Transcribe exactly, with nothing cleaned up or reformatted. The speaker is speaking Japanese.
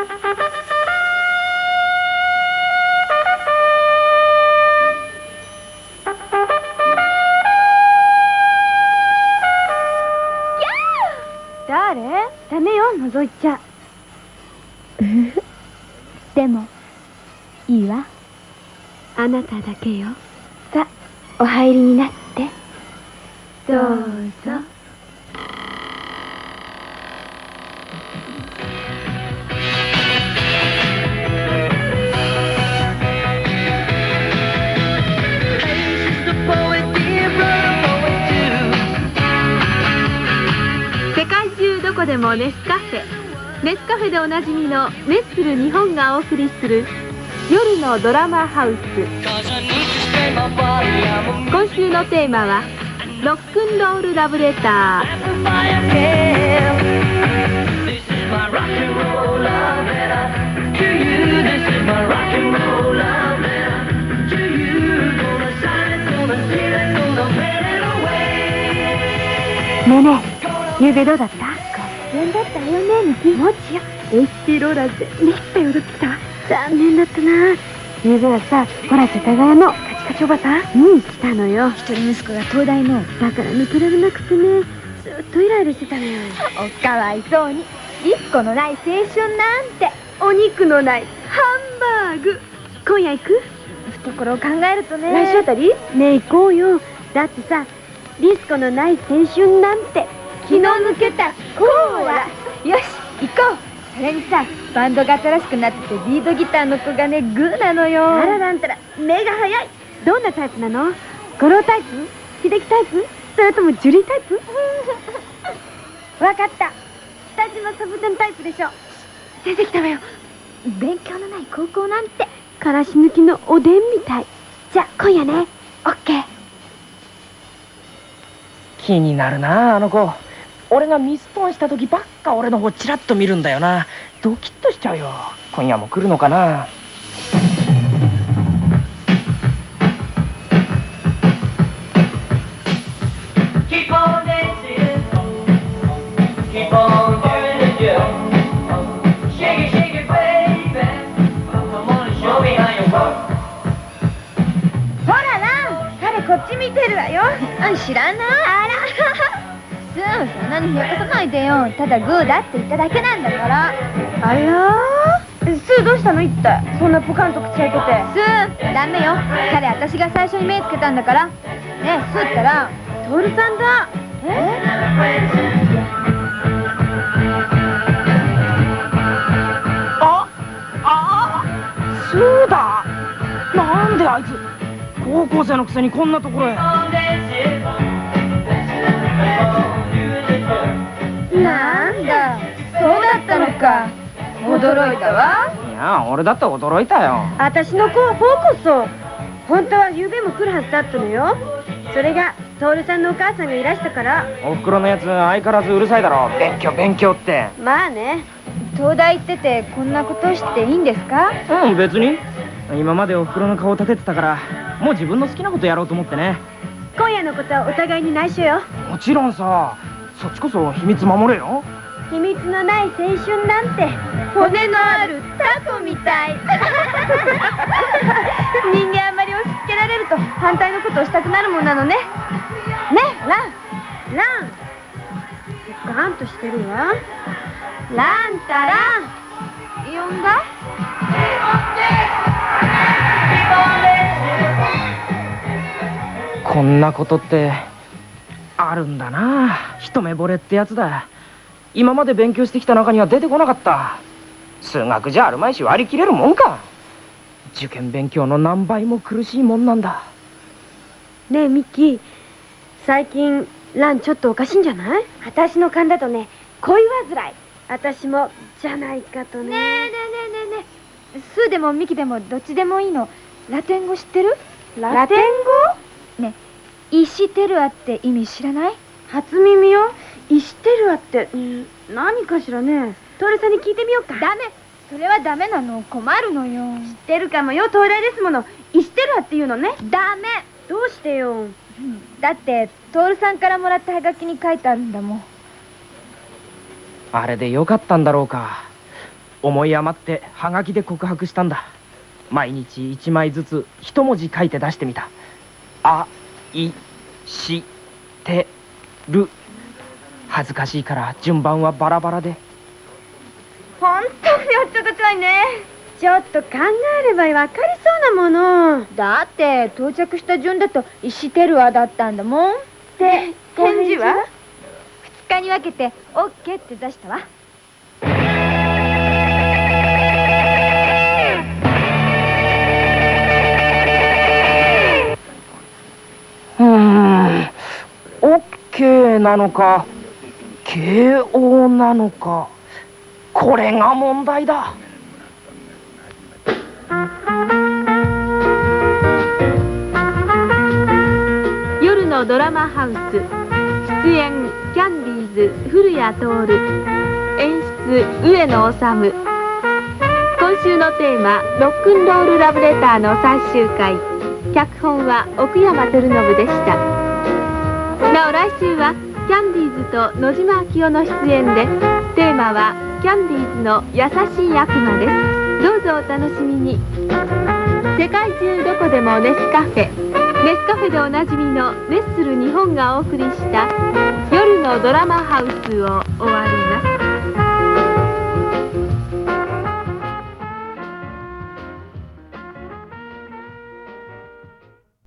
誰？ダメよ、覗いちゃ。 でもいいわ。 あなただけよ。さあ、お入りになって。どうぞ。世界中どこでもネスカフェ。ネスカフェでおなじみのネッスル日本がお送りする夜のドラマハウス。今週のテーマはロックンロールラブレター。ねえねえ、ゆうべどうだった？合戦だったよね、ミキ。もちよ。エイチピー ローラーズでめったよ、踊ってきたわ。残念だったな。ゆうべはさ、ほら世田谷のカチカチおばさん、うん、来たのよ。 一人息子が東大の。 だから抜けられなくてね、ずっとイライラしてたのよ。 おかわいそうに。ディスコのない青春なんて。 お肉のないハンバーグ。今夜行く？ 懐を考えるとね。 来週あたり？ねえ行こうよ。だってさ、ディスコのない青春なんて気の抜けたコーラ。 よし行こう。それにさ、バンドが新しくなっててリードギターの子がね、グーなのよ。 あららんたら目が早い。どんなタイプなの？五郎タイプ？秀樹タイプ？それともジュリータイプ？わかった、北島サブテンタイプでしょ。出てきたわよ。 勉強のない高校なんて。 からし抜きのおでんみたい。じゃ今夜ね。オッケー。 気になるなあの子。俺がミストンした時ばっか俺の方チラッと見るんだよな。ドキッとしちゃうよ。今夜も来るのかな。 ほらな、彼こっち見てるわよ。あ、知らない。あらスー、そんなに冷やかさないでよ。ただグーだって言っただけなんだから。 あらー、スーどうしたの？一体そんなポカンと口開けて。 スー、ダメよ。彼私が最初に目つけたんだから。ねえ、スーったらトールさんだ。え？ ああスーだ。なんであいつ高校生のくせにこんなところへ。 なんだ、そうだったのか。驚いたわ。 いや、俺だって驚いたよ。 私の子はフォーこそ本当は夕べも来るはずだったのよ。それがトールさんのお母さんがいらしたから。 おふくろのやつ相変わらずうるさいだろ。勉強勉強って。 まあね。 東大行っててこんなことしていいんですか？ うん、別に。今までおふくろの顔立ててたから、もう自分の好きなことやろうと思ってね。 今夜のことはお互いに内緒よ。 もちろんさ、そっちこそ秘密守れよ。 秘密のない青春なんて骨のあるタコみたい。人間あんまり押し付けられると反対のことをしたくなるもんなのね。ね、ランランガンとしてるわ。ランタラン呼んだ？ こんなことってあるんだな。一目惚れってやつだ。今まで勉強してきた中には出てこなかった。数学じゃあるまいし割り切れるもんか。受験勉強の何倍も苦しいもんなんだ。 ねえミッキー、最近ランちょっとおかしいんじゃない？私の勘だとね、恋煩い。私もじゃないかとね。 ねえねえねえねえねえ、スーでもミキでもどっちでもいいの。ラテン語知ってる？ ラテン語？ ねえ、イシテルアって意味知らない？ 初耳よ。イシテルアって、うん、何かしらね。トールさんに聞いてみようか。 ダメ、それはダメなの。困るのよ。 知ってるかもよ、東大ですもの。イシテルアっていうのね。 ダメ。 どうしてよ。 うん、だってトールさんからもらったハガキに書いてあるんだもん。 あれでよかったんだろうか。 思い余ってハガキで告白したんだ。毎日一枚ずつ一文字書いて出してみた。あいしてる。恥ずかしいから順番はバラバラで。 本当におっちょこちょいね。 ちょっと考えれば分かりそうなもの。 だって到着した順だと石テルアだったんだもん。 で、返事は？ ふつかに分けて オーケー って出したわ。 うーん、オッケーなのか ケーオー なのか、これが問題だ。 夜のドラマハウス、出演キャンディーズ古谷徹、演出上野治。今週のテーマロックンロールラブレターの最終回、脚本は奥山照信でした。なお来週はキャンディーズと野島明夫の出演で、テーマはキャンディーズの優しい悪魔です。どうぞお楽しみに。世界中どこでもネスカフェ、ネスカフェでおなじみのネッスル日本がお送りした夜のドラマハウスを終わります。